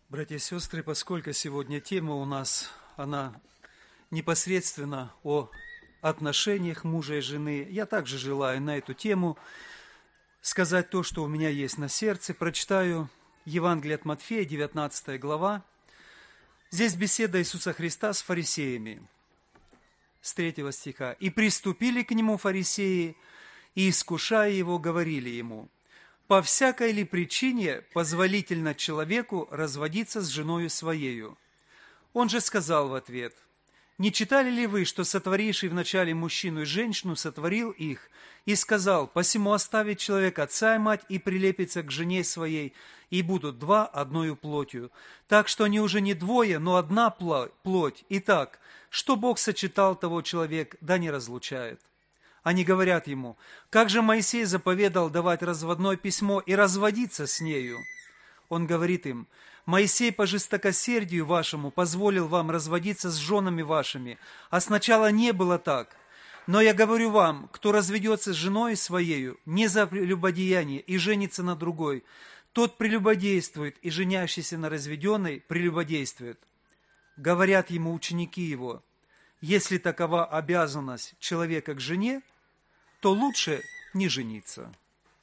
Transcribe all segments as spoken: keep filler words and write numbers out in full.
Братья и сестры, поскольку сегодня тема у нас, она непосредственно о отношениях мужа и жены, я также желаю на эту тему сказать то, что у меня есть на сердце. Прочитаю Евангелие от Матфея, девятнадцатая глава. Здесь беседа Иисуса Христа с фарисеями, с третьего стиха. «И приступили к нему фарисеи, и, искушая его, говорили ему: по всякой ли причине позволительно человеку разводиться с женою своею? Он же сказал в ответ: не читали ли вы, что сотворивший вначале мужчину и женщину сотворил их, и сказал: посему оставит человек отца и мать и прилепится к жене своей, и будут два одною плотью. Так что они уже не двое, но одна плоть. Итак, что Бог сочетал, того человек да не разлучает». Они говорят ему: как же Моисей заповедал давать разводное письмо и разводиться с нею? Он говорит им: Моисей по жестокосердию вашему позволил вам разводиться с женами вашими, а сначала не было так. Но я говорю вам, кто разведется с женой своею не за прелюбодеяние и женится на другой, тот прелюбодействует, и женящийся на разведенной прелюбодействует. Говорят ему ученики его: если такова обязанность человека к жене, то лучше не жениться.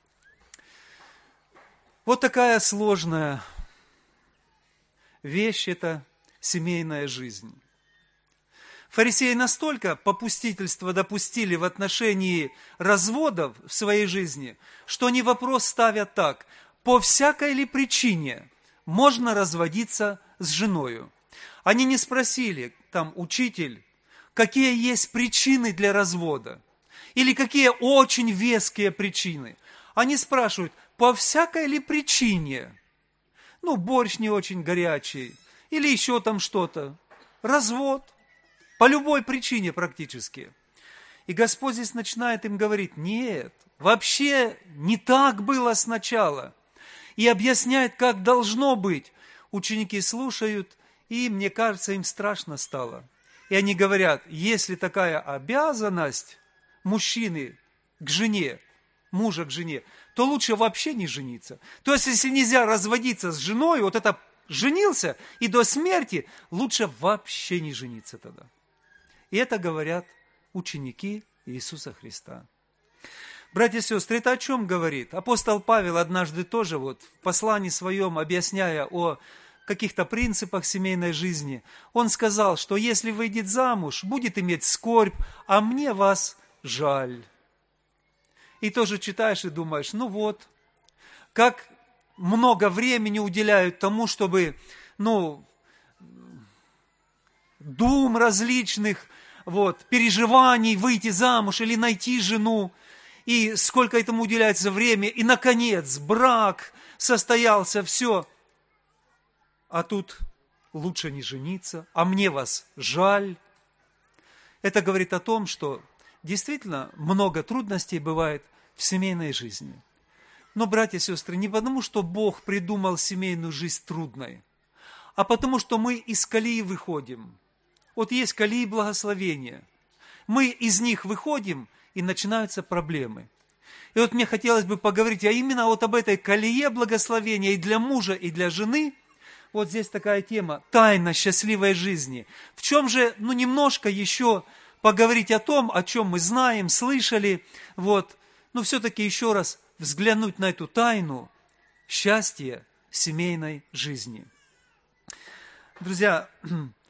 Вот такая сложная вещь – это семейная жизнь. Фарисеи настолько попустительство допустили в отношении разводов в своей жизни, что они вопрос ставят так: по всякой ли причине можно разводиться с женою? Они не спросили, там, учитель, какие есть причины для развода, или какие очень веские причины. Они спрашивают, по всякой ли причине? Ну, борщ не очень горячий, или еще там что-то. Развод. По любой причине практически. И Господь здесь начинает им говорить: нет, вообще не так было сначала. И объясняет, как должно быть. Ученики слушают, и, мне кажется, им страшно стало. И они говорят: если такая обязанность мужчины к жене, мужа к жене, то лучше вообще не жениться. То есть, если нельзя разводиться с женой, вот это женился и до смерти, лучше вообще не жениться тогда. И это говорят ученики Иисуса Христа. Братья и сестры, это о чем говорит? Апостол Павел однажды тоже вот в послании своем, объясняя о каких-то принципах семейной жизни, он сказал, что если выйдет замуж, будет иметь скорбь, а мне вас жаль. И тоже читаешь и думаешь: ну вот, как много времени уделяют тому, чтобы, ну, дум различных, вот, переживаний, выйти замуж или найти жену, и сколько этому уделяется время, и, наконец, брак состоялся, все. А тут лучше не жениться, а мне вас жаль. Это говорит о том, что действительно много трудностей бывает в семейной жизни. Но, братья и сестры, не потому, что Бог придумал семейную жизнь трудной, а потому, что мы из колеи выходим. Вот есть колеи благословения. Мы из них выходим, и начинаются проблемы. И вот мне хотелось бы поговорить а именно вот об этой колее благословения и для мужа, и для жены. Вот здесь такая тема – тайна счастливой жизни. В чем же, ну, немножко еще поговорить о том, о чем мы знаем, слышали, вот, но все-таки еще раз взглянуть на эту тайну счастья семейной жизни. Друзья,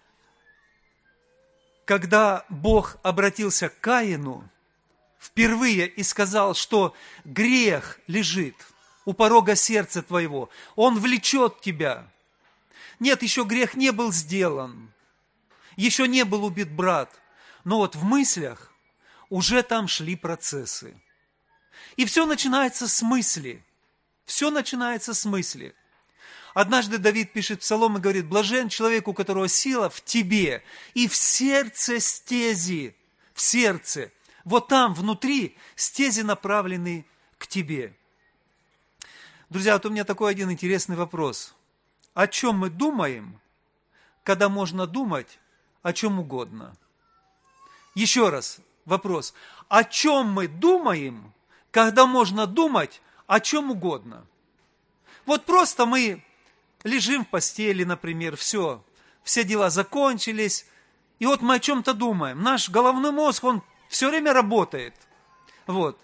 когда Бог обратился к Каину впервые и сказал, что грех лежит у порога сердца твоего, он влечет тебя. Нет, еще грех не был сделан, еще не был убит брат, но вот в мыслях уже там шли процессы. И все начинается с мысли, все начинается с мысли. Однажды Давид пишет псалом и говорит: блажен человек, у которого сила в тебе и в сердце стези, в сердце, вот там внутри стези направлены к тебе. Друзья, вот у меня такой один интересный вопрос. О чем мы думаем, когда можно думать о чем угодно? Еще раз вопрос. О чем мы думаем, когда можно думать о чем угодно? Вот просто мы лежим в постели, например, все, все дела закончились, и вот мы о чем-то думаем. Наш головной мозг, он все время работает. Вот.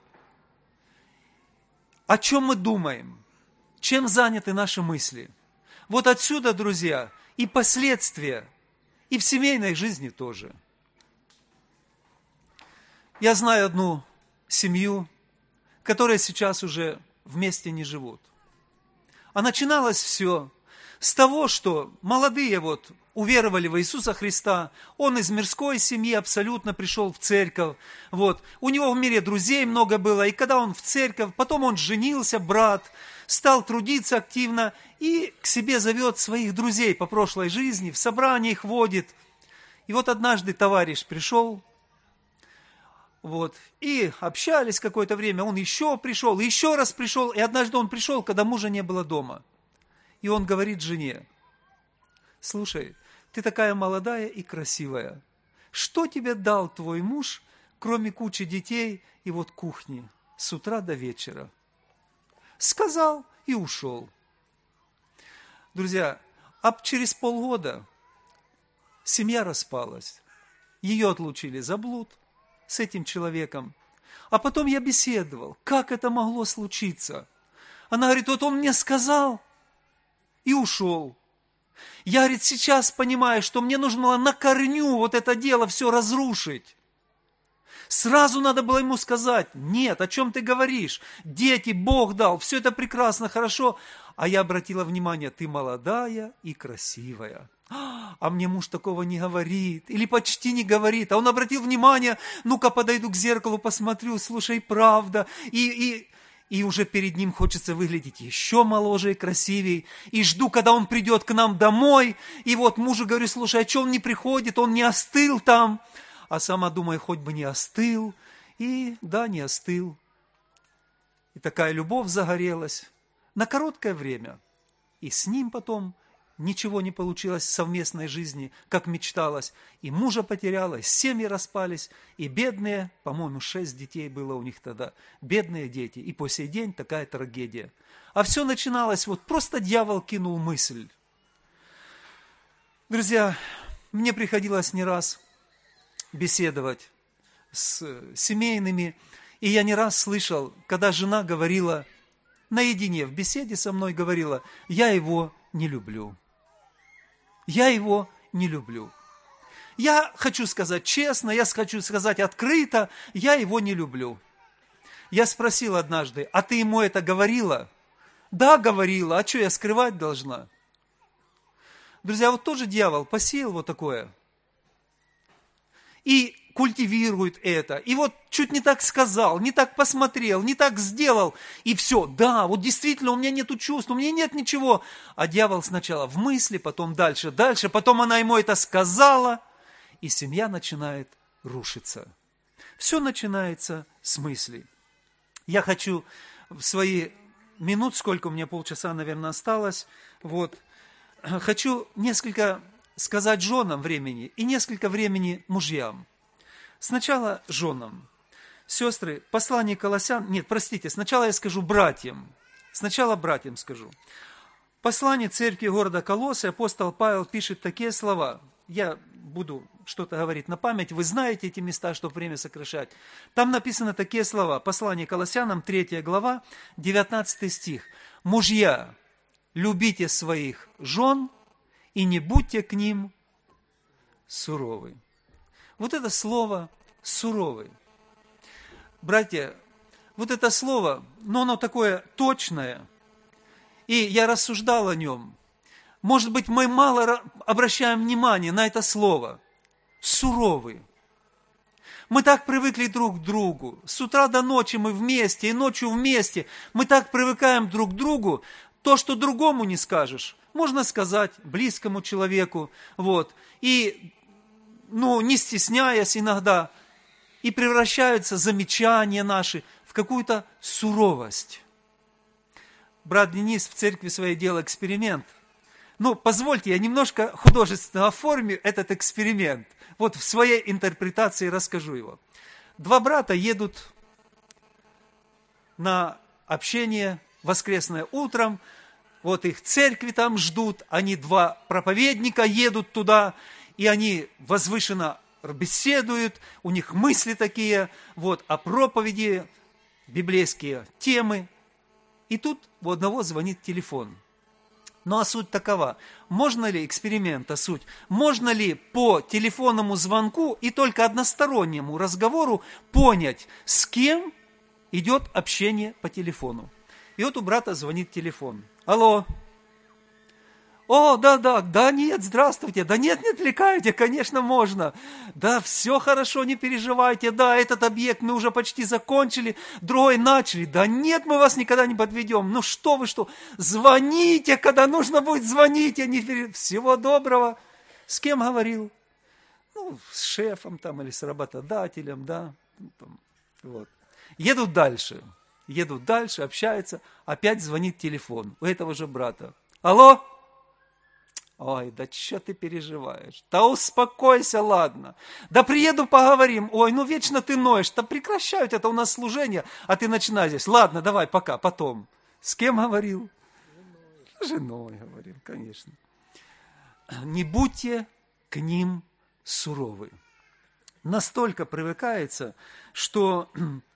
О чем мы думаем? Чем заняты наши мысли? Вот отсюда, друзья, и последствия, и в семейной жизни тоже. Я знаю одну семью, которая сейчас уже вместе не живут. А начиналось все с того, что молодые вот уверовали в Иисуса Христа, он из мирской семьи абсолютно пришел в церковь, вот, у него в мире друзей много было, и когда он в церковь, потом он женился, брат, стал трудиться активно и к себе зовет своих друзей по прошлой жизни, в собрания их водит. И вот однажды товарищ пришел, вот, и общались какое-то время, он еще пришел, еще раз пришел, и однажды он пришел, когда мужа не было дома. И он говорит жене: слушай, ты такая молодая и красивая, что тебе дал твой муж, кроме кучи детей и вот кухни, с утра до вечера? Сказал и ушел. Друзья, а через полгода семья распалась, ее отлучили за блуд с этим человеком. А потом я беседовал, как это могло случиться. Она говорит: вот он мне сказал и ушел. Я, говорит, сейчас понимаю, что мне нужно было на корню вот это дело все разрушить. Сразу надо было ему сказать: нет, о чем ты говоришь? Дети Бог дал, все это прекрасно, хорошо. А я обратила внимание: ты молодая и красивая. А мне муж такого не говорит, или почти не говорит. А он обратил внимание: ну-ка подойду к зеркалу, посмотрю, слушай, правда. И, и, и уже перед ним хочется выглядеть еще моложе и красивее. И жду, когда он придет к нам домой. И вот мужу говорю: слушай, а что он не приходит, он не остыл там? А сама думаю, хоть бы не остыл. И да, не остыл. И такая любовь загорелась на короткое время. И с ним потом ничего не получилось в совместной жизни, как мечталось. И мужа потеряла, и семьи распались, и бедные, по-моему, шесть детей было у них тогда, бедные дети. И по сей день такая трагедия. А все начиналось, вот просто дьявол кинул мысль. Друзья, мне приходилось не раз беседовать с семейными, и я не раз слышал, когда жена говорила, наедине в беседе со мной говорила: я его не люблю. Я его не люблю. Я хочу сказать честно, я хочу сказать открыто: я его не люблю. Я спросил однажды: а ты ему это говорила? Да, говорила, а что я скрывать должна? Друзья, вот тоже дьявол посеял вот такое. И культивирует это. И вот чуть не так сказал, не так посмотрел, не так сделал. И все, да, вот действительно у меня нету чувств, у меня нет ничего. А дьявол сначала в мысли, потом дальше, дальше, потом она ему это сказала. И семья начинает рушиться. Все начинается с мыслей. Я хочу в свои минут, сколько у меня, полчаса, наверное, осталось, вот, хочу несколько сказать женам времени и несколько времени мужьям. Сначала женам. Сестры, послание Колоссян, нет, простите, сначала я скажу братьям. Сначала братьям скажу. Послание церкви города Колоссы апостол Павел пишет такие слова. Я буду что-то говорить на память, вы знаете эти места, чтобы время сокращать. Там написаны такие слова. Послание Колоссянам, третья глава, девятнадцатый стих. «Мужья, любите своих жен и не будьте к ним суровы». Вот это слово «суровый». Братья, вот это слово, но оно такое точное, и я рассуждал о нем. Может быть, мы мало обращаем внимание на это слово. Суровый. Мы так привыкли друг к другу. С утра до ночи мы вместе, и ночью вместе. Мы так привыкаем друг к другу. То, что другому не скажешь, можно сказать близкому человеку. Вот. И, ну, не стесняясь иногда, и превращаются замечания наши в какую-то суровость. Брат Денис в церкви своей делал эксперимент. Ну, позвольте, я немножко художественно оформлю этот эксперимент. Вот в своей интерпретации расскажу его. Два брата едут на общение воскресное утром, вот их церкви там ждут, они два проповедника едут туда, и они возвышенно беседуют, у них мысли такие, вот, о проповеди, библейские темы. И тут у одного звонит телефон. Ну а суть такова, можно ли, эксперимент, а суть, можно ли по телефонному звонку и только одностороннему разговору понять, с кем идет общение по телефону? И вот у брата звонит телефон. Алло. О, да, да, да нет, здравствуйте, да нет, не отвлекайте, конечно, можно. Да, все хорошо, не переживайте, да, этот объект мы уже почти закончили, другой начали. Да нет, мы вас никогда не подведем. Ну что вы, что, звоните, когда нужно будет, звоните. Не пере... Всего доброго. С кем говорил? Ну, с шефом там или с работодателем, да. Вот. Едут дальше, едут дальше, общаются, опять звонит телефон у этого же брата. Алло? Ой, да что ты переживаешь? Да успокойся, ладно. Да приеду, поговорим. Ой, ну вечно ты ноешь. Да прекращают это у нас служение, а ты начинай здесь. Ладно, давай, пока, потом. С кем говорил? Женой. Женой говорил, конечно. Не будьте к ним суровы. Настолько привыкается, что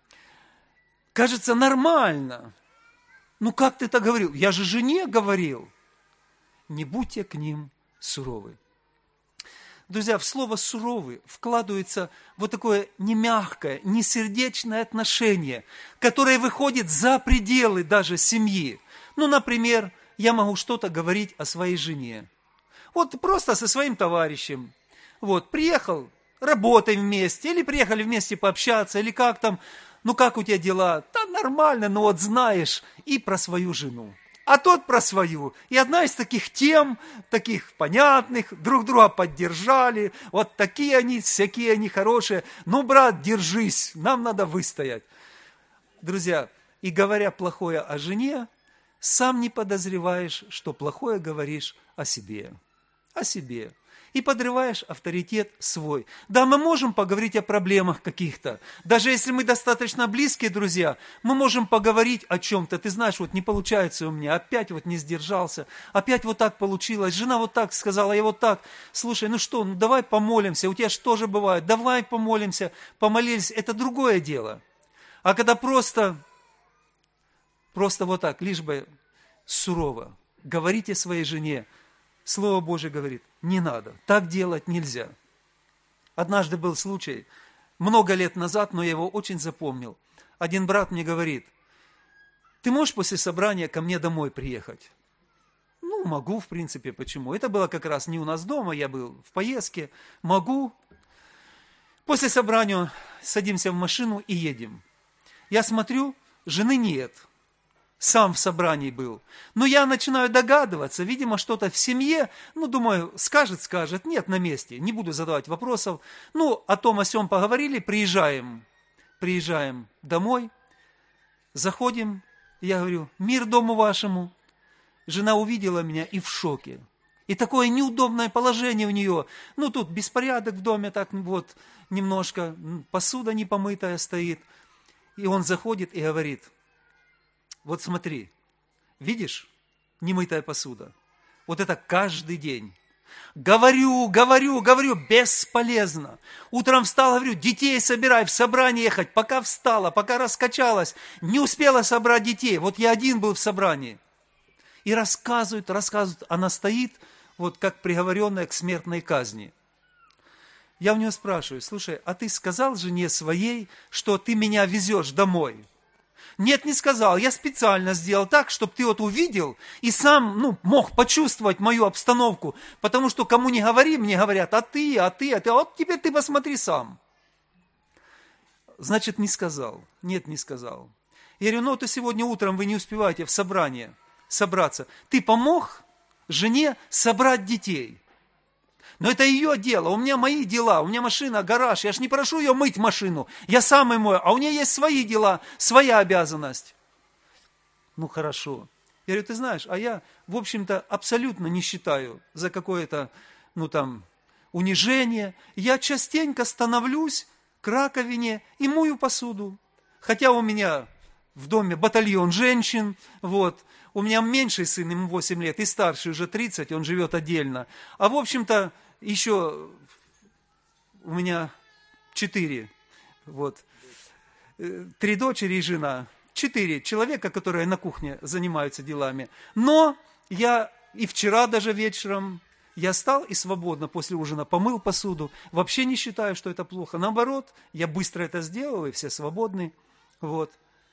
кажется нормально. Ну как ты так говорил? Я же жене говорил. Не будьте к ним суровы. Друзья, в слово «суровый» вкладывается вот такое немягкое, несердечное отношение, которое выходит за пределы даже семьи. Ну, например, я могу что-то говорить о своей жене. Вот просто со своим товарищем. Вот, приехал, работаем вместе, или приехали вместе пообщаться, или как там, ну как у тебя дела? Да нормально, но вот знаешь, и про свою жену. А тот про свою. И одна из таких тем, таких понятных, друг друга поддержали. Вот такие они, всякие они хорошие. Ну, брат, держись, нам надо выстоять. Друзья, и говоря плохое о жене, сам не подозреваешь, что плохое говоришь о себе. О себе. И подрываешь авторитет свой. Да, мы можем поговорить о проблемах каких-то. Даже если мы достаточно близкие друзья, мы можем поговорить о чем-то. Ты знаешь, вот не получается у меня, опять вот не сдержался, опять вот так получилось, жена вот так сказала, я вот так. Слушай, ну что, ну давай помолимся, у тебя же тоже бывает, давай помолимся, помолились, это другое дело. А когда просто, просто вот так, лишь бы сурово, говорите своей жене, Слово Божие говорит, не надо, так делать нельзя. Однажды был случай, много лет назад, но я его очень запомнил. Один брат мне говорит, ты можешь после собрания ко мне домой приехать? Ну, могу, в принципе, почему? Это было как раз не у нас дома, я был в поездке, могу. После собрания садимся в машину и едем. Я смотрю, жены нет. Сам в собрании был. Но я начинаю догадываться, видимо, что-то в семье, ну, думаю, скажет, скажет, нет, на месте, не буду задавать вопросов. Ну, о том, о сём поговорили, приезжаем, приезжаем домой, заходим, я говорю, мир дому вашему. Жена увидела меня и в шоке. И такое неудобное положение у нее. Ну, тут беспорядок в доме, так вот, немножко, посуда непомытая стоит. И он заходит и говорит, вот смотри, видишь, немытая посуда. Вот это каждый день. Говорю, говорю, говорю, бесполезно. Утром встала, говорю, детей собирай, в собрание ехать. Пока встала, пока раскачалась, не успела собрать детей. Вот я один был в собрании. И рассказывают, рассказывают. Она стоит, вот как приговоренная к смертной казни. Я у нее спрашиваю, слушай, а ты сказал жене своей, что ты меня везешь домой? Нет, не сказал. Я специально сделал так, чтобы ты вот увидел и сам, ну, мог почувствовать мою обстановку. Потому что кому не говори, мне говорят, а ты, а ты, а ты. А вот теперь ты посмотри сам. Значит, не сказал. Нет, не сказал. Я говорю, ну, то сегодня утром вы не успеваете в собрание собраться. Ты помог жене собрать детей. Но это ее дело, у меня мои дела, у меня машина, гараж, я ж не прошу ее мыть машину, я сам и мою, а у нее есть свои дела, своя обязанность. Ну хорошо. Я говорю, ты знаешь, а я, в общем-то, абсолютно не считаю за какое-то, ну там, унижение. Я частенько становлюсь к раковине и мою посуду. Хотя у меня в доме батальон женщин, вот, У меня меньший сын, ему восемь лет, и старший уже тридцать, он живет отдельно. А в общем-то, еще у меня четыре, вот, три дочери и жена. Четыре человека, которые на кухне занимаются делами. Но я и вчера даже вечером, я встал и свободно после ужина помыл посуду. Вообще не считаю, что это плохо. Наоборот, я быстро это сделал, и все свободны. Вот.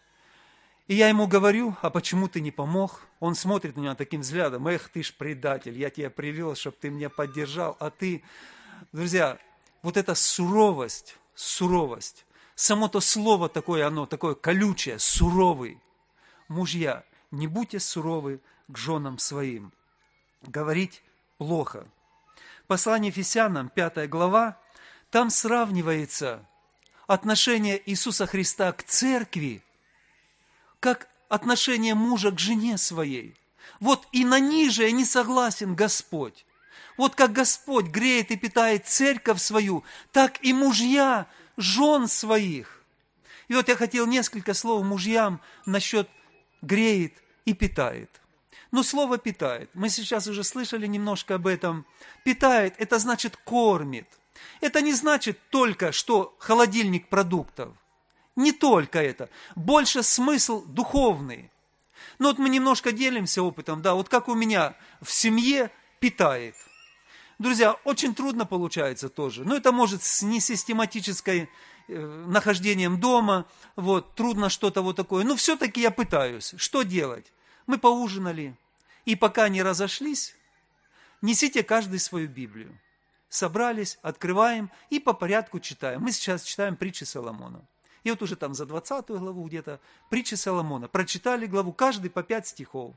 И я ему говорю, а почему ты не помог? Он смотрит на меня таким взглядом, эх, ты ж предатель, я тебя привел, чтобы ты меня поддержал, а ты... Друзья, вот эта суровость, суровость, само то слово такое, оно такое колючее, суровый. Мужья, не будьте суровы к женам своим. Говорить плохо. Послание Ефесянам, пятая глава, там сравнивается отношение Иисуса Христа к церкви, как отношение мужа к жене своей. Вот и на ниже не согласен Господь. Вот как Господь греет и питает церковь свою, так и мужья жен своих. И вот я хотел несколько слов мужьям насчет греет и питает. Но слово питает, мы сейчас уже слышали немножко об этом. Питает, это значит кормит. Это не значит только, что холодильник продуктов. Не только это. Больше смысл духовный. Ну вот мы немножко делимся опытом, да, вот как у меня в семье питает. Друзья, очень трудно получается тоже. Но это может с несистематической э, нахождением дома, вот, трудно что-то вот такое. Но все-таки я пытаюсь. Что делать? Мы поужинали, и пока не разошлись, несите каждый свою Библию. Собрались, открываем и по порядку читаем. Мы сейчас читаем притчи Соломона. И вот уже там за двадцатую главу где-то притчи Соломона. Прочитали главу, каждый по пять стихов.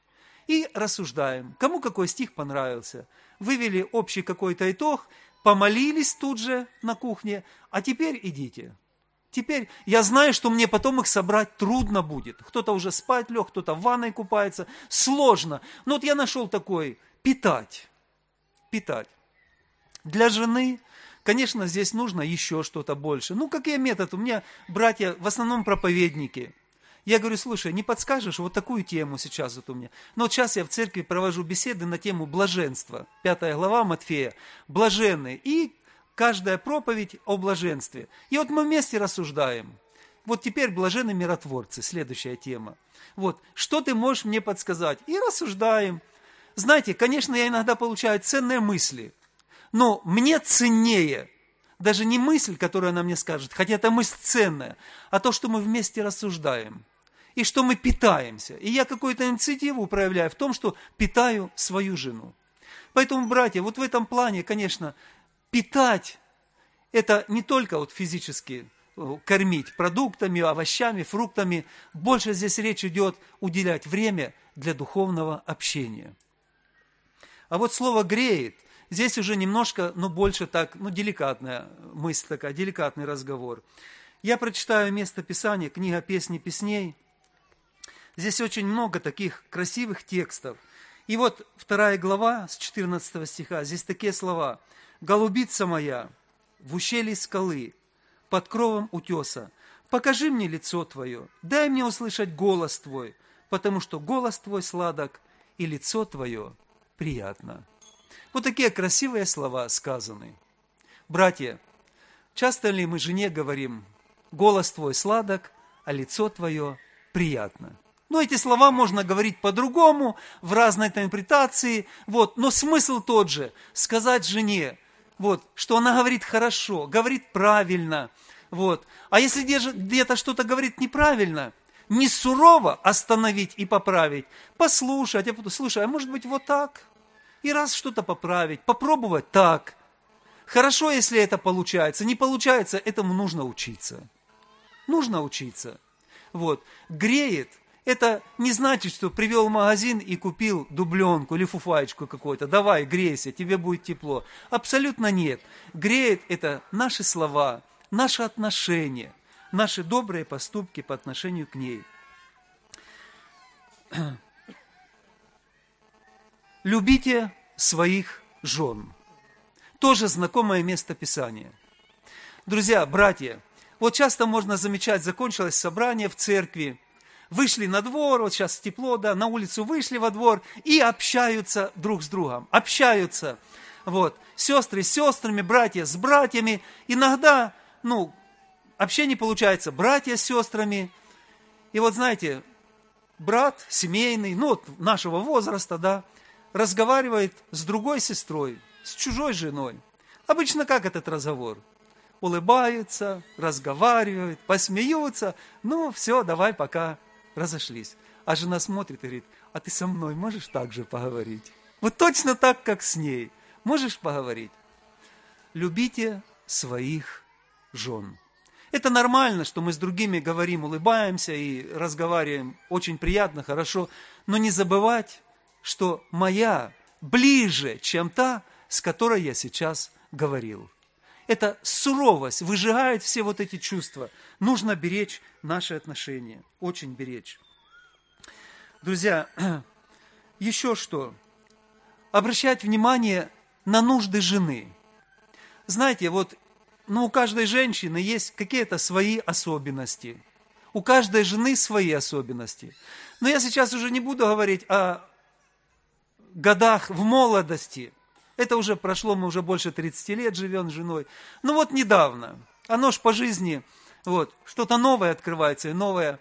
И рассуждаем, кому какой стих понравился. Вывели общий какой-то итог, помолились тут же на кухне, а теперь идите. Теперь я знаю, что мне потом их собрать трудно будет. Кто-то уже спать лег, кто-то в ванной купается. Сложно. Но вот я нашел такой, питать. Питать. Для жены, конечно, здесь нужно еще что-то больше. Ну, какой метод? У меня братья в основном проповедники. Я говорю, слушай, не подскажешь вот такую тему сейчас вот у меня. Но вот сейчас я в церкви провожу беседы на тему блаженства. Пятая глава Матфея. Блаженные. И каждая проповедь о блаженстве. И вот мы вместе рассуждаем. Вот теперь блаженные миротворцы. Следующая тема. Вот, что ты можешь мне подсказать? И рассуждаем. Знаете, конечно, я иногда получаю ценные мысли. Но мне ценнее даже не мысль, которую она мне скажет, хотя эта мысль ценная, а то, что мы вместе рассуждаем. И что мы питаемся. И я какую-то инициативу проявляю в том, что питаю свою жену. Поэтому, братья, вот в этом плане, конечно, питать – это не только вот физически кормить продуктами, овощами, фруктами. Больше здесь речь идет уделять время для духовного общения. А вот слово «греет» здесь уже немножко, ну, больше так, ну, деликатная мысль такая, деликатный разговор. Я прочитаю место Писания, книга «Песни песней». Здесь очень много таких красивых текстов. И вот вторая глава с четырнадцатого стиха, здесь такие слова. «Голубица моя, в ущелье скалы, под кровом утеса, покажи мне лицо твое, дай мне услышать голос твой, потому что голос твой сладок, и лицо твое приятно». Вот такие красивые слова сказаны. Братья, часто ли мы жене говорим, голос твой сладок, а лицо твое приятно? Ну, эти слова можно говорить по-другому, в разной интерпретации, вот, но смысл тот же, сказать жене, вот, что она говорит хорошо, говорит правильно, вот. А если где-то что-то говорит неправильно, не сурово остановить и поправить, послушать, а потом, слушай, а может быть вот так? И раз что-то поправить, попробовать так. Хорошо, если это получается. Не получается, этому нужно учиться. Нужно учиться. Вот. Греет, это не значит, что привел в магазин и купил дубленку или фуфаечку какую-то. Давай, грейся, тебе будет тепло. Абсолютно нет. Греет это наши слова, наши отношения, наши добрые поступки по отношению к ней. Любите своих жен. Тоже знакомое место Писания. Друзья, братья, вот часто можно замечать, закончилось собрание в церкви, вышли на двор, вот сейчас тепло, да, на улицу вышли во двор и общаются друг с другом, общаются. Вот, сестры с сестрами, братья с братьями. Иногда, ну, общение получается братья с сестрами. И вот знаете, брат семейный, ну, вот нашего возраста, да, разговаривает с другой сестрой, с чужой женой. Обычно как этот разговор? Улыбаются, разговаривают, посмеются. Ну, все, давай, пока, разошлись. А жена смотрит и говорит, а ты со мной можешь так же поговорить? Вот точно так, как с ней. Можешь поговорить? Любите своих жен. Это нормально, что мы с другими говорим, улыбаемся и разговариваем. Очень приятно, хорошо. Но не забывать, что моя ближе, чем та, с которой я сейчас говорил. Эта суровость выжигает все вот эти чувства. Нужно беречь наши отношения. Очень беречь. Друзья, еще что? Обращать внимание на нужды жены. Знаете, вот ну, у каждой женщины есть какие-то свои особенности. У каждой жены свои особенности. Но я сейчас уже не буду говорить о годах в молодости. Это уже прошло, мы уже больше тридцати лет живем с женой. Ну вот недавно, оно ж по жизни, вот, что-то новое открывается и новое.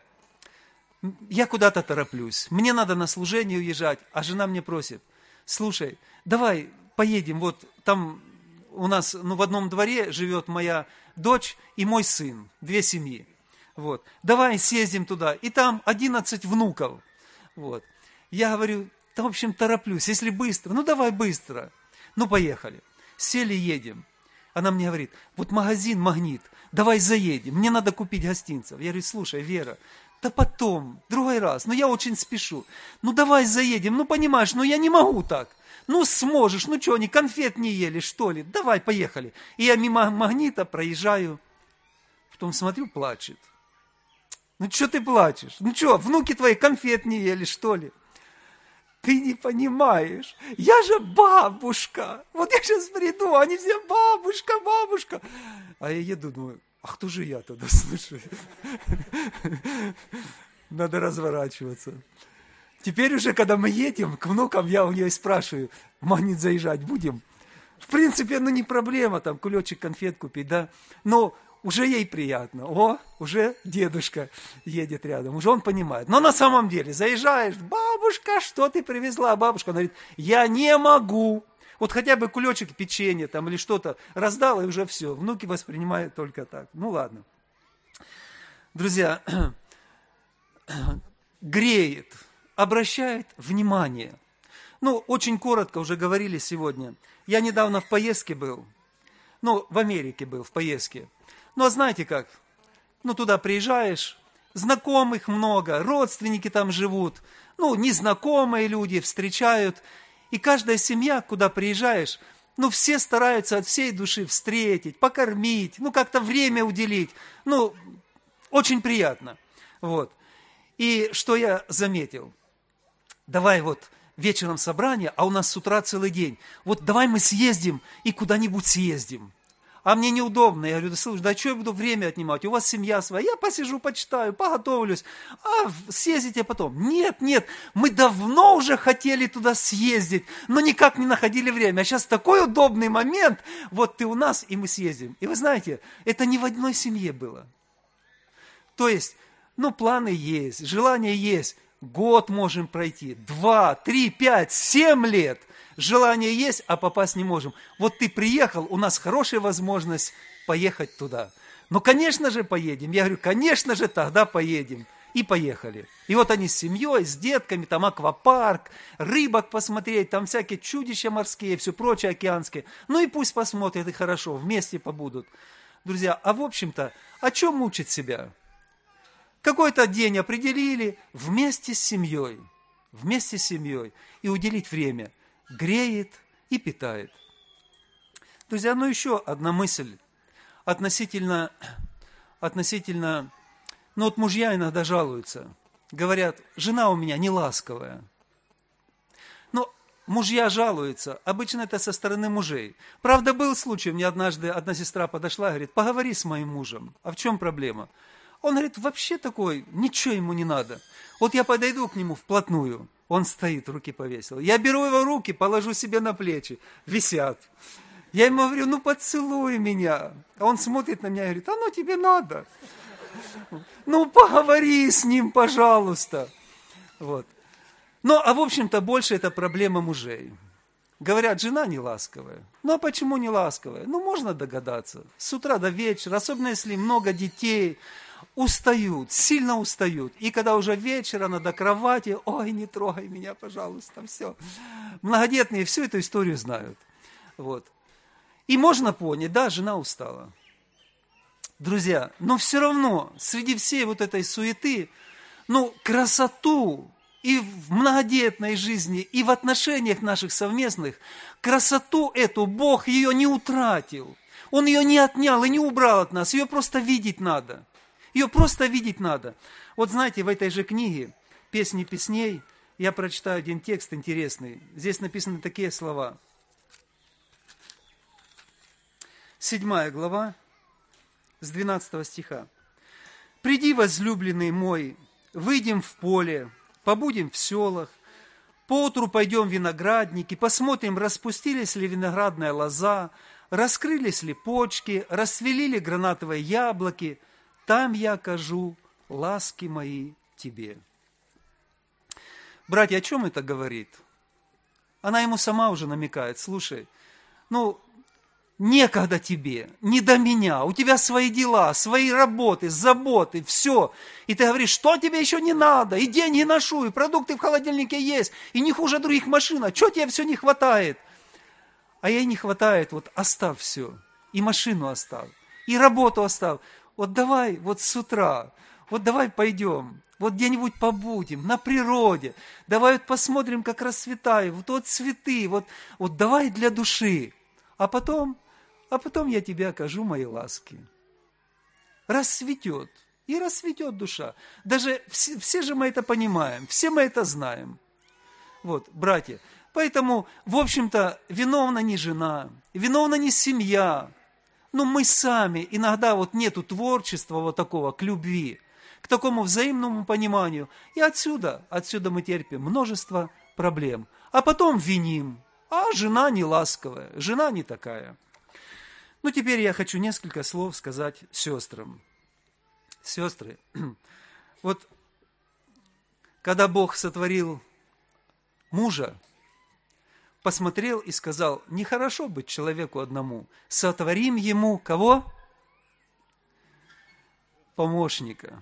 Я куда-то тороплюсь, мне надо на служение уезжать, а жена мне просит, слушай, давай поедем, вот там у нас ну, в одном дворе живет моя дочь и мой сын, две семьи. Вот, давай съездим туда, и там одиннадцать внуков. Вот. Я говорю, да в общем тороплюсь, если быстро, ну давай быстро. Ну, поехали. Сели, едем. Она мне говорит, вот магазин «Магнит», давай заедем, мне надо купить гостинцев. Я говорю, слушай, Вера, да потом, другой раз, ну я очень спешу. Ну, давай заедем, ну, понимаешь, ну я не могу так. Ну, сможешь, ну что, они конфет не ели, что ли? Давай, поехали. И я мимо «Магнита» проезжаю, потом смотрю, плачет. Ну, что ты плачешь? Ну, что, внуки твои конфет не ели, что ли? Ты не понимаешь, я же бабушка. Вот я сейчас приду, они все бабушка, бабушка. А я еду, думаю, а кто же я тогда, слушай? Надо разворачиваться. Теперь уже, когда мы едем к внукам, я у нее спрашиваю, в «Магнит» заезжать будем? В принципе, ну не проблема, там кулечек конфет купить, да. Но уже ей приятно. О, уже дедушка едет рядом, уже он понимает. Но на самом деле заезжаешь, бабушка, что ты привезла? Бабушка говорит, я не могу. Вот хотя бы кулечек печенья там или что-то раздала, и уже все. Внуки воспринимают только так. Ну ладно. Друзья, греет, обращает внимание. Ну, очень коротко уже говорили сегодня. Я недавно в поездке был. Ну, в Америке был, в поездке. Ну, а знаете как? Ну, туда приезжаешь, знакомых много, родственники там живут, ну, незнакомые люди встречают. И каждая семья, куда приезжаешь, ну, все стараются от всей души встретить, покормить, ну, как-то время уделить. Ну, очень приятно. Вот. И что я заметил? Давай вот вечером собрание, а у нас с утра целый день. Вот давай мы съездим и куда-нибудь съездим. А мне неудобно. Я говорю, да слушай, да что я буду время отнимать? У вас семья своя. Я посижу, почитаю, поготовлюсь. А съездите потом. Нет, нет, мы давно уже хотели туда съездить, но никак не находили время. А сейчас такой удобный момент. Вот ты у нас, и мы съездим. И вы знаете, это не в одной семье было. То есть, ну, планы есть, желания есть. Год можем пройти, два, три, пять, семь лет. Желание есть, а попасть не можем. Вот ты приехал, у нас хорошая возможность поехать туда. Ну, конечно же, поедем. Я говорю, конечно же, тогда поедем. И поехали. И вот они с семьей, с детками, там аквапарк, рыбок посмотреть, там всякие чудища морские, все прочее океанские. Ну и пусть посмотрят, и хорошо, вместе побудут. Друзья, а в общем-то, о чем мучить себя? Какой-то день определили вместе с семьей, вместе с семьей, и уделить время. Греет и питает. Друзья, ну еще одна мысль относительно, относительно, ну вот мужья иногда жалуются, говорят, жена у меня не ласковая. Но мужья жалуются, обычно это со стороны мужей. Правда, был случай, мне однажды одна сестра подошла и говорит, поговори с моим мужем, а в чем проблема? Он говорит, вообще такой, ничего ему не надо. Вот я подойду к нему вплотную, он стоит, руки повесил. Я беру его руки, положу себе на плечи, висят. Я ему говорю, ну поцелуй меня. А он смотрит на меня и говорит, а ну тебе надо. Ну поговори с ним, пожалуйста. Вот. Ну, а в общем-то, больше это проблема мужей. Говорят, жена не ласковая. Ну, а почему не ласковая? Ну, можно догадаться. С утра до вечера, особенно если много детей, устают, сильно устают. И когда уже вечера надо кровати, ой, не трогай меня, пожалуйста, все. Многодетные всю эту историю знают. Вот. И можно понять, да, жена устала. Друзья, но все равно, среди всей вот этой суеты, ну, красоту и в многодетной жизни, и в отношениях наших совместных, красоту эту Бог ее не утратил. Он ее не отнял и не убрал от нас, ее просто видеть надо. Ее просто видеть надо. Вот знаете, в этой же книге «Песни песней» я прочитаю один текст интересный. Здесь написаны такие слова. Седьмая глава, с двенадцатого стиха. «Приди, возлюбленный мой, выйдем в поле, побудем в селах, поутру пойдем в виноградники, посмотрим, распустились ли виноградная лоза, раскрылись ли почки, расцвели ли гранатовые яблоки, там я окажу ласки мои тебе». Братья, о чем это говорит? Она ему сама уже намекает, слушай, ну, некогда тебе, не до меня, у тебя свои дела, свои работы, заботы, все. И ты говоришь, что тебе еще не надо, и деньги ношу, и продукты в холодильнике есть, и не хуже других машин, а что тебе все не хватает? А ей не хватает, вот оставь все, и машину оставь, и работу оставь. Вот давай, вот с утра, вот давай пойдем, вот где-нибудь побудем, на природе, давай вот посмотрим, как расцветает, вот, вот цветы, вот, вот давай для души, а потом... А потом я тебе окажу мои ласки. Расцветет. И расцветет душа. Даже все, все же мы это понимаем. Все мы это знаем. Вот, братья. Поэтому, в общем-то, виновна не жена. Виновна не семья. Но мы сами. Иногда вот нету творчества вот такого к любви. К такому взаимному пониманию. И отсюда, отсюда мы терпим множество проблем. А потом виним. А жена не ласковая. Жена не такая. Ну, теперь я хочу несколько слов сказать сестрам. Сестры, вот когда Бог сотворил мужа, посмотрел и сказал, нехорошо быть человеку одному, сотворим ему кого? Помощника.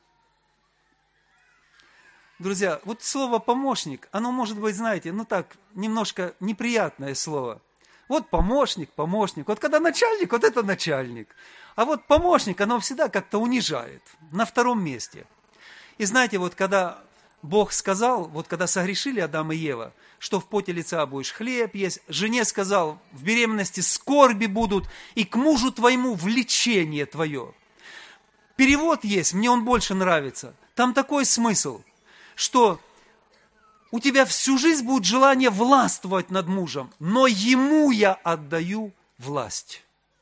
Друзья, вот слово «помощник», оно может быть, знаете, ну так, немножко неприятное слово. Вот помощник, помощник. Вот когда начальник, вот это начальник. А вот помощник, оно всегда как-то унижает. На втором месте. И знаете, вот когда Бог сказал, вот когда согрешили Адам и Ева, что в поте лица будешь хлеб есть, жене сказал, в беременности скорби будут, и к мужу твоему влечение твое. Перевод есть, мне он больше нравится. Там такой смысл, что... У тебя всю жизнь будет желание властвовать над мужем, но ему я отдаю власть.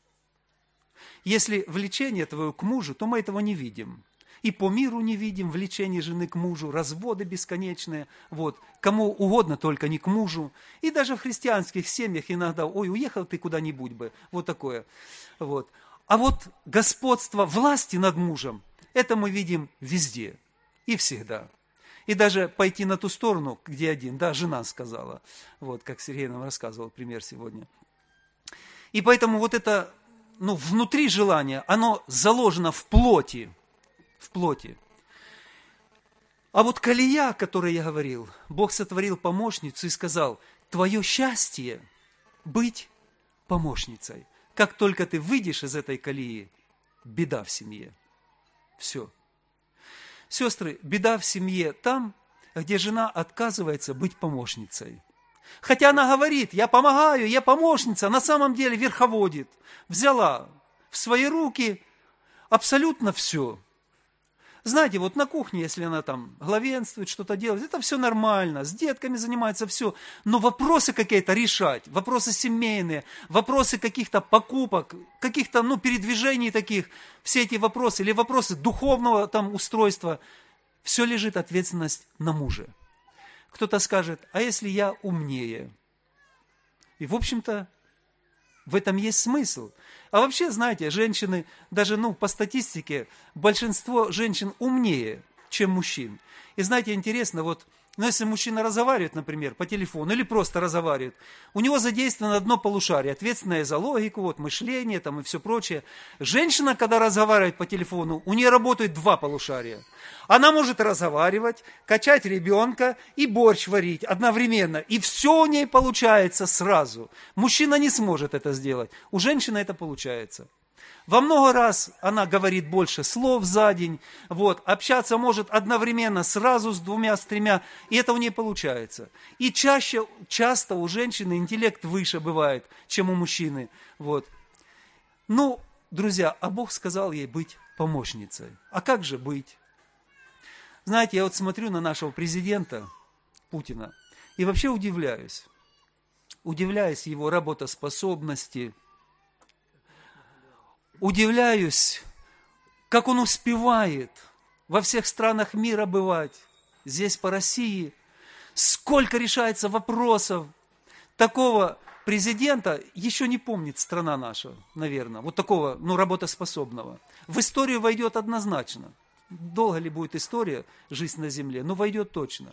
Если влечение твое к мужу, то мы этого не видим. И по миру не видим влечение жены к мужу, разводы бесконечные, вот, кому угодно, только не к мужу. И даже в христианских семьях иногда, ой, уехал ты куда-нибудь бы, вот такое. Вот. А вот господство власти над мужем, это мы видим везде и всегда. И даже пойти на ту сторону, где один, да, жена сказала, вот, как Сергей нам рассказывал пример сегодня. И поэтому вот это, ну, внутри желания, оно заложено в плоти, в плоти. А вот колея, о которой я говорил, Бог сотворил помощницу и сказал, твое счастье быть помощницей. Как только ты выйдешь из этой колеи, беда в семье. Все. Сестры, беда в семье там, где жена отказывается быть помощницей. Хотя она говорит, я помогаю, я помощница, на самом деле верховодит. Взяла в свои руки абсолютно все. Знаете, вот на кухне, если она там главенствует, что-то делает, это все нормально, с детками занимается, все. Но вопросы какие-то решать, вопросы семейные, вопросы каких-то покупок, каких-то, ну, передвижений таких, все эти вопросы, или вопросы духовного там устройства, все лежит ответственность на муже. Кто-то скажет, а если я умнее? И, в общем-то, в этом есть смысл. А вообще, знаете, женщины, даже ну, по статистике, большинство женщин умнее, чем мужчин. И знаете, интересно, вот, ну, если мужчина разговаривает, например, по телефону, или просто разговаривает, у него задействовано одно полушарие, ответственное за логику, вот, мышление там, и все прочее. Женщина, когда разговаривает по телефону, у нее работает два полушария. Она может разговаривать, качать ребенка и борщ варить одновременно. И все у ней получается сразу. Мужчина не сможет это сделать. У женщины это получается. Во много раз она говорит больше слов за день, вот, общаться может одновременно сразу с двумя, с тремя, и это у нее получается. И чаще, часто у женщины интеллект выше бывает, чем у мужчины. Вот. Ну, друзья, а Бог сказал ей быть помощницей. А как же быть? Знаете, я вот смотрю на нашего президента Путина и вообще удивляюсь. Удивляюсь его работоспособности, удивляюсь, как он успевает во всех странах мира бывать, здесь по России, сколько решается вопросов. Такого президента еще не помнит страна наша, наверное, вот такого, ну, работоспособного. В историю войдет однозначно. Долго ли будет история, жизнь на земле, но войдет точно.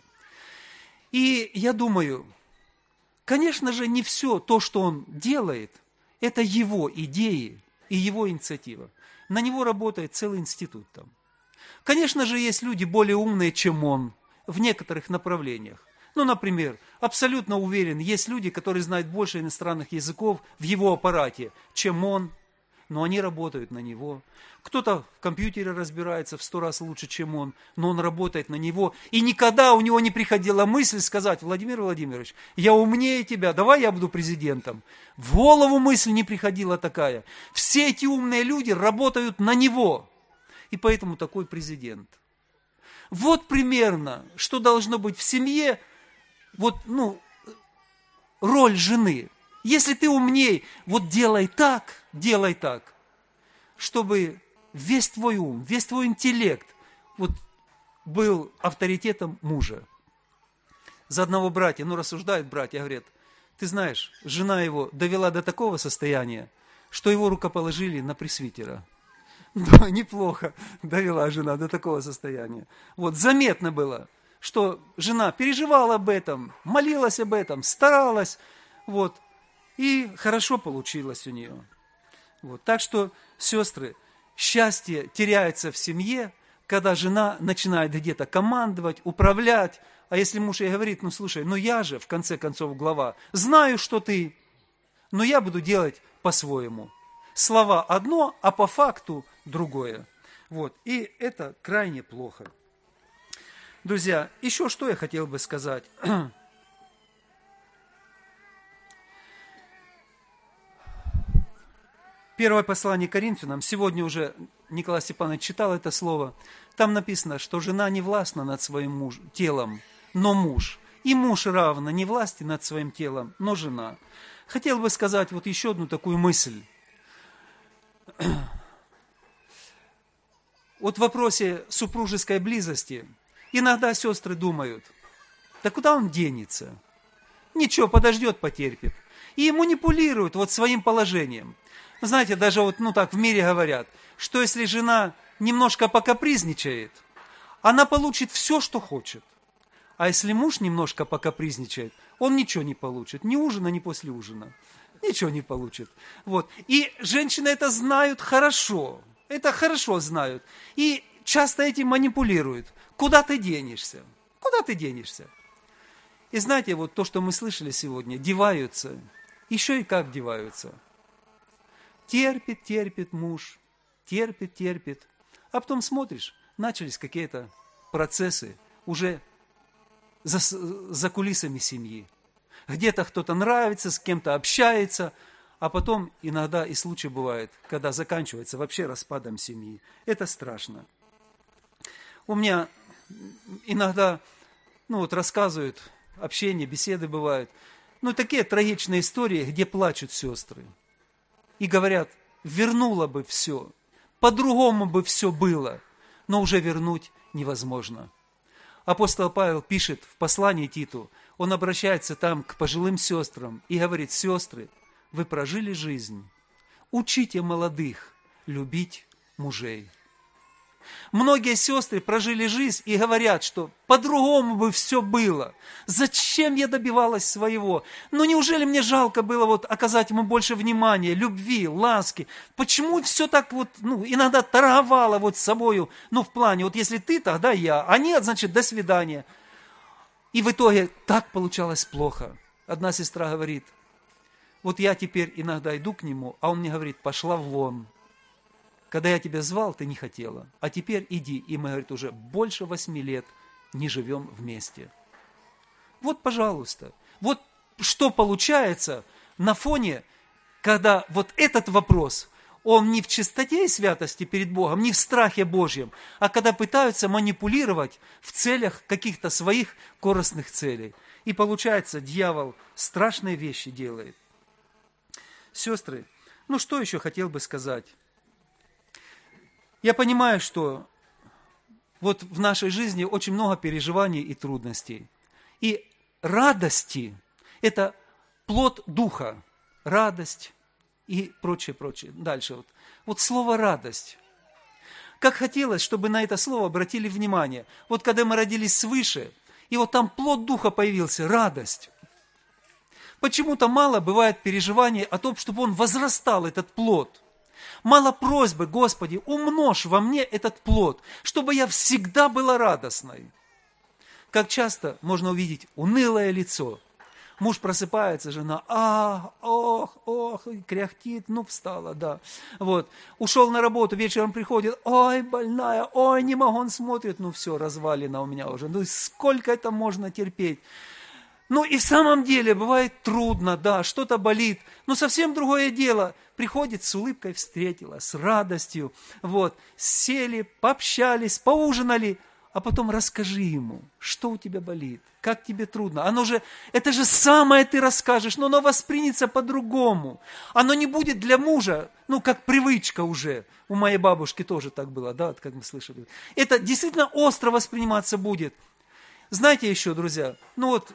И я думаю, конечно же, не все то, что он делает, это его идеи и его инициатива. На него работает целый институт там. Конечно же, есть люди более умные, чем он, в некоторых направлениях. Ну, например, абсолютно уверен, есть люди, которые знают больше иностранных языков в его аппарате, чем он, но они работают на него. Кто-то в компьютере разбирается в сто раз лучше, чем он, но он работает на него. И никогда у него не приходила мысль сказать: Владимир Владимирович, я умнее тебя, давай я буду президентом. В голову мысль не приходила такая. Все эти умные люди работают на него. И поэтому такой президент. Вот примерно, что должно быть в семье, вот, ну, роль жены. Если ты умней, вот делай так, делай так, чтобы весь твой ум, весь твой интеллект вот, был авторитетом мужа. За одного братья, ну рассуждают братья, говорят, ты знаешь, жена его довела до такого состояния, что его рукоположили на пресвитера. Да, неплохо довела жена до такого состояния. Вот, заметно было, что жена переживала об этом, молилась об этом, старалась, вот, и хорошо получилось у нее. Вот, так что, сестры, счастье теряется в семье, когда жена начинает где-то командовать, управлять, а если муж ей говорит, ну слушай, ну я же, в конце концов, глава, знаю, что ты, но я буду делать по-своему. Слова одно, а по факту другое. Вот, и это крайне плохо. Друзья, еще что я хотел бы сказать. Первое послание Коринфянам, сегодня уже Николай Степанович читал это слово, там написано, что жена не властна над своим муж, телом, но муж. И муж равно не власти над своим телом, но жена. Хотел бы сказать вот еще одну такую мысль. Вот в вопросе супружеской близости иногда сестры думают, да куда он денется? Ничего, подождет, потерпит. И манипулируют вот своим положением. Знаете, даже вот, ну так в мире говорят, что если жена немножко покапризничает, она получит все, что хочет. А если муж немножко покапризничает, он ничего не получит. Ни ужина, ни после ужина. Ничего не получит. Вот. И женщины это знают хорошо. Это хорошо знают. И часто этим манипулируют. Куда ты денешься? Куда ты денешься? И знаете, вот то, что мы слышали сегодня, деваются. Еще и как деваются. Терпит, терпит муж. Терпит, терпит. А потом смотришь, начались какие-то процессы уже за, за кулисами семьи. Где-то кто-то нравится, с кем-то общается, а потом иногда и случай бывает, когда заканчивается вообще распадом семьи. Это страшно. У меня иногда, ну вот рассказывают, общение, беседы бывают, ну такие трагичные истории, где плачут сестры. И говорят, вернула бы все, по-другому бы все было, но уже вернуть невозможно. Апостол Павел пишет в послании Титу, он обращается там к пожилым сестрам и говорит, сестры, вы прожили жизнь, учите молодых любить мужей. Многие сестры прожили жизнь и говорят, что по-другому бы все было. Зачем я добивалась своего? Ну неужели мне жалко было вот оказать ему больше внимания, любви, ласки? Почему все так вот, ну, иногда торговало вот с собою, ну, в плане, вот если ты, тогда я, а нет, значит, до свидания. И в итоге так получалось плохо. Одна сестра говорит, вот я теперь иногда иду к нему, а он мне говорит, пошла вон. Когда я тебя звал, ты не хотела. А теперь иди. И мы, говорит, уже больше восьми лет не живем вместе. Вот, пожалуйста. Вот что получается на фоне, когда вот этот вопрос, он не в чистоте и святости перед Богом, не в страхе Божьем, а когда пытаются манипулировать в целях каких-то своих корыстных целей. И получается, дьявол страшные вещи делает. Сестры, ну что еще хотел бы сказать? Я понимаю, что вот в нашей жизни очень много переживаний и трудностей. И радости – это плод духа. Радость и прочее, прочее. Дальше вот. Вот слово «радость». Как хотелось, чтобы на это слово обратили внимание. Вот когда мы родились свыше, и вот там плод духа появился – радость. Почему-то мало бывает переживаний о том, чтобы он возрастал, этот плод. Мало просьбы, Господи, умножь во мне этот плод, чтобы я всегда была радостной. Как часто можно увидеть унылое лицо. Муж просыпается, жена, а, ох, ох, кряхтит, ну встала, да. Вот. Ушел на работу, вечером приходит, ой, больная, ой, не могу, он смотрит, ну все, развалина у меня уже. Ну сколько это можно терпеть? Ну и в самом деле бывает трудно, да, что-то болит, но совсем другое дело. Приходит с улыбкой, встретила, с радостью, вот, сели, пообщались, поужинали, а потом расскажи ему, что у тебя болит, как тебе трудно. Оно же, это же самое ты расскажешь, но оно воспринято по-другому. Оно не будет для мужа, ну, как привычка уже. У моей бабушки тоже так было, да, как мы слышали. Это действительно остро восприниматься будет. Знаете еще, друзья, ну вот,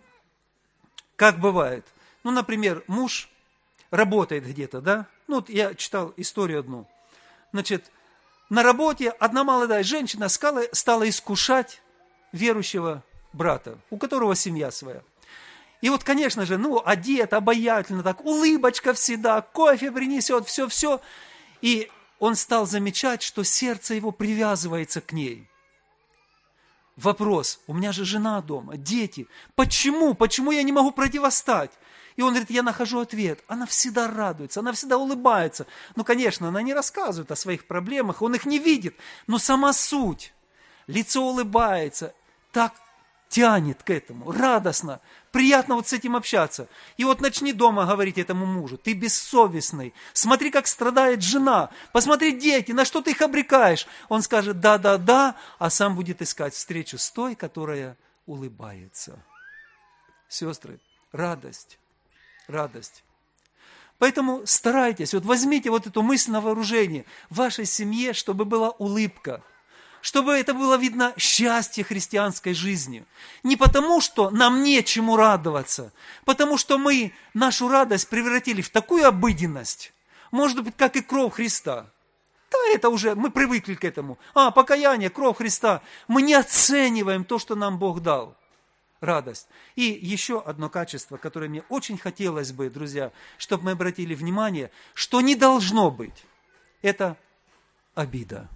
как бывает, ну, например, муж работает где-то, да, ну, вот я читал историю одну, значит, на работе одна молодая женщина стала, стала искушать верующего брата, у которого семья своя. И вот, конечно же, ну, одет, обаятельно, так, улыбочка всегда, кофе принесет, все-все, и он стал замечать, что сердце его привязывается к ней. Вопрос, у меня же жена дома, дети, почему, почему я не могу противостать? И он говорит, я нахожу ответ, она всегда радуется, она всегда улыбается. Ну, конечно, она не рассказывает о своих проблемах, он их не видит, но сама суть, лицо улыбается, так тянет к этому, радостно, приятно вот с этим общаться. И вот начни дома говорить этому мужу, ты бессовестный, смотри, как страдает жена, посмотри, дети, на что ты их обрекаешь. Он скажет, да-да-да, а сам будет искать встречу с той, которая улыбается. Сестры, радость, радость. Поэтому старайтесь, вот возьмите вот эту мысль на вооружение в вашей семье, чтобы была улыбка, чтобы это было видно счастье христианской жизни. Не потому, что нам нечему радоваться, потому что мы нашу радость превратили в такую обыденность, может быть, как и кровь Христа. Да, это уже, мы привыкли к этому. А, покаяние, кровь Христа. Мы не оцениваем то, что нам Бог дал. Радость. И еще одно качество, которое мне очень хотелось бы, друзья, чтобы мы обратили внимание, что не должно быть. Это обида.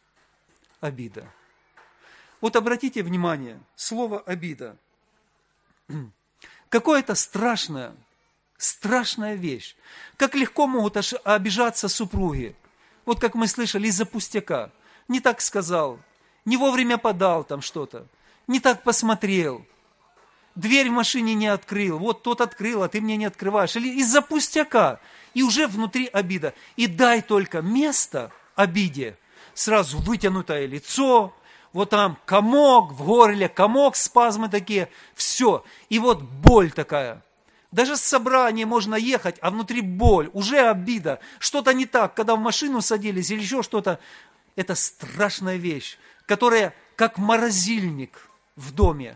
Обида. Вот обратите внимание, слово обида. Какое-то страшное, страшная вещь. Как легко могут обижаться супруги. Вот как мы слышали, из-за пустяка. Не так сказал, не вовремя подал там что-то, не так посмотрел, дверь в машине не открыл, вот тот открыл, а ты мне не открываешь. Или из-за пустяка. И уже внутри обида. И дай только место обиде. Сразу вытянутое лицо, вот там комок в горле, комок, спазмы такие, все. И вот боль такая. Даже с собрания можно ехать, а внутри боль, уже обида, что-то не так, когда в машину садились или еще что-то. Это страшная вещь, которая как морозильник в доме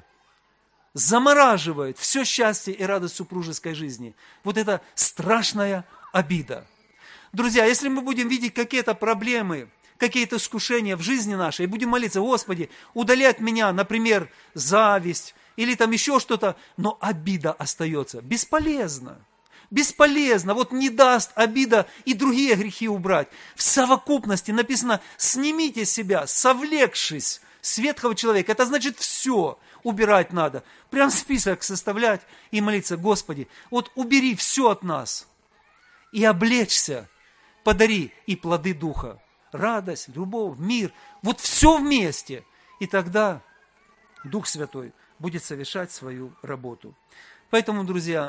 замораживает все счастье и радость супружеской жизни. Вот это страшная обида. Друзья, если мы будем видеть какие-то проблемы, какие-то искушения в жизни нашей, и будем молиться: Господи, удали от меня, например, зависть, или там еще что-то, но обида остается. Бесполезно. Бесполезно. Вот не даст обида и другие грехи убрать. В совокупности написано: снимите с себя, совлекшись с ветхого человека. Это значит все убирать надо. Прям список составлять и молиться: Господи, вот убери все от нас. И облечься, подари и плоды Духа. Радость, любовь, мир. Вот все вместе. И тогда Дух Святой будет совершать свою работу. Поэтому, друзья,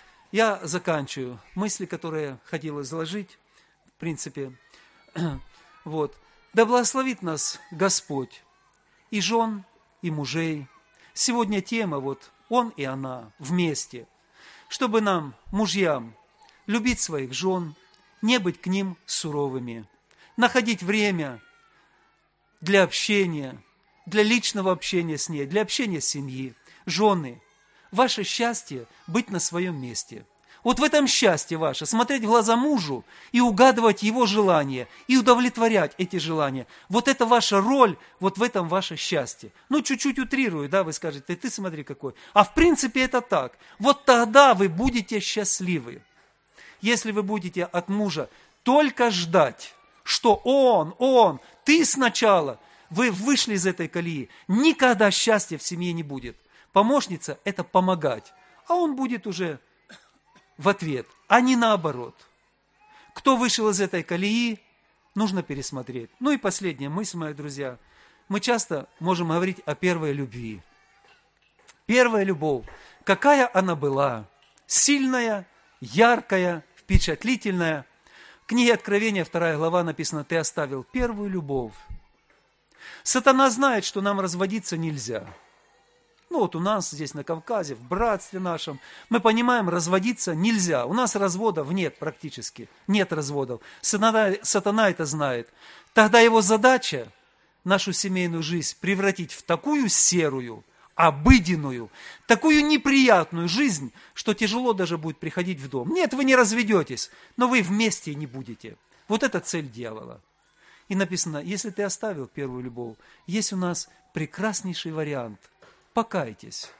я заканчиваю мысли, которые хотел изложить, в принципе. Вот. Да благословит нас Господь, и жен, и мужей. Сегодня тема вот он и она вместе, чтобы нам, мужьям, любить своих жен, не быть к ним суровыми, находить время для общения, для личного общения с ней, для общения с семьей. Жены, ваше счастье быть на своем месте. Вот в этом счастье ваше, смотреть в глаза мужу и угадывать его желания, и удовлетворять эти желания. Вот это ваша роль, вот в этом ваше счастье. Ну, чуть-чуть утрирую, да, вы скажете: ты смотри какой. А в принципе это так. Вот тогда вы будете счастливы. Если вы будете от мужа только ждать, что он, он, ты сначала, вы вышли из этой колеи, никогда счастья в семье не будет. Помощница – это помогать, а он будет уже в ответ, а не наоборот. Кто вышел из этой колеи, нужно пересмотреть. Ну и последняя мысль, мои друзья. Мы часто можем говорить о первой любви. Первая любовь, какая она была? Сильная, яркая, впечатлительная. В книге Откровения, вторая глава, написано: ты оставил первую любовь. Сатана знает, что нам разводиться нельзя. Ну вот у нас здесь на Кавказе, в братстве нашем, мы понимаем, разводиться нельзя. У нас разводов нет практически, нет разводов. Сатана, сатана это знает. Тогда его задача нашу семейную жизнь превратить в такую серую, обыденную, такую неприятную жизнь, что тяжело даже будет приходить в дом. Нет, вы не разведетесь, но вы вместе не будете. Вот это цель дьявола. И написано: если ты оставил первую любовь, есть у нас прекраснейший вариант. Покайтесь.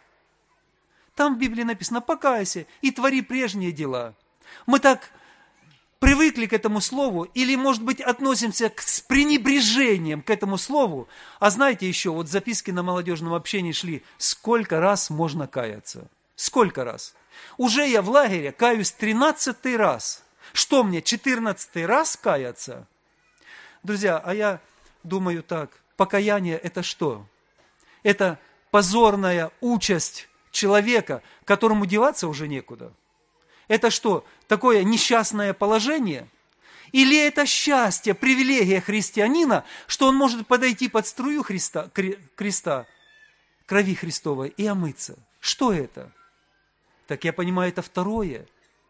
Там в Библии написано: покайся и твори прежние дела. Мы так привыкли к этому слову, или, может быть, относимся к, с пренебрежением к этому слову. А знаете еще, вот записки на молодежном общении шли: сколько раз можно каяться? Сколько раз? Уже я в лагере каюсь тринадцатый раз. Что мне, четырнадцатый раз каяться? Друзья, а я думаю так: покаяние – это что? Это позорная участь человека, которому деваться уже некуда. Это что, такое несчастное положение? Или это счастье, привилегия христианина, что он может подойти под струю Христа, креста, крови Христовой и омыться? Что это? Так я понимаю, это второе.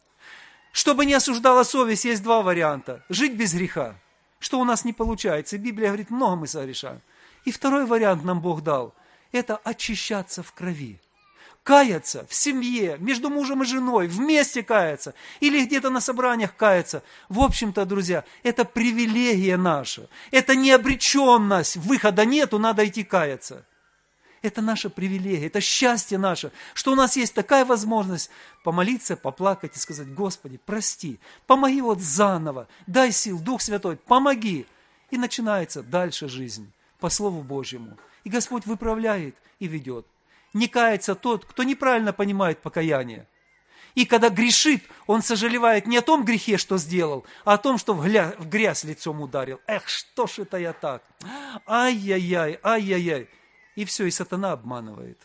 Чтобы не осуждала совесть, есть два варианта. Жить без греха, что у нас не получается. И Библия говорит, много мы согрешаем. И второй вариант нам Бог дал. Это очищаться в крови. Каяться в семье, между мужем и женой, вместе каяться, или где-то на собраниях каяться. В общем-то, друзья, это привилегия наша. Это не обреченность, выхода нету, надо идти каяться. Это наша привилегия, это счастье наше, что у нас есть такая возможность помолиться, поплакать и сказать: Господи, прости, помоги вот заново, дай сил, Дух Святой, помоги. И начинается дальше жизнь по Слову Божьему. И Господь выправляет и ведет. Не кается тот, кто неправильно понимает покаяние. И когда грешит, он сожалевает не о том грехе, что сделал, а о том, что в грязь, в грязь лицом ударил. Эх, что ж это я так? Ай-яй-яй, ай-яй-яй. И все, и сатана обманывает.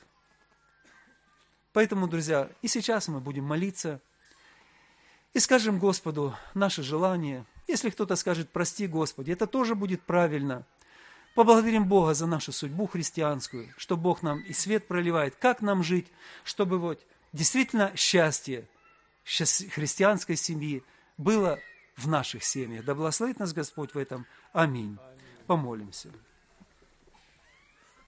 Поэтому, друзья, и сейчас мы будем молиться и скажем Господу наше желание. Если кто-то скажет: прости, Господи, это тоже будет правильно. Поблагодарим Бога за нашу судьбу христианскую, что Бог нам и свет проливает, как нам жить, чтобы вот действительно счастье христианской семьи было в наших семьях. Да благословит нас Господь в этом. Аминь. Помолимся.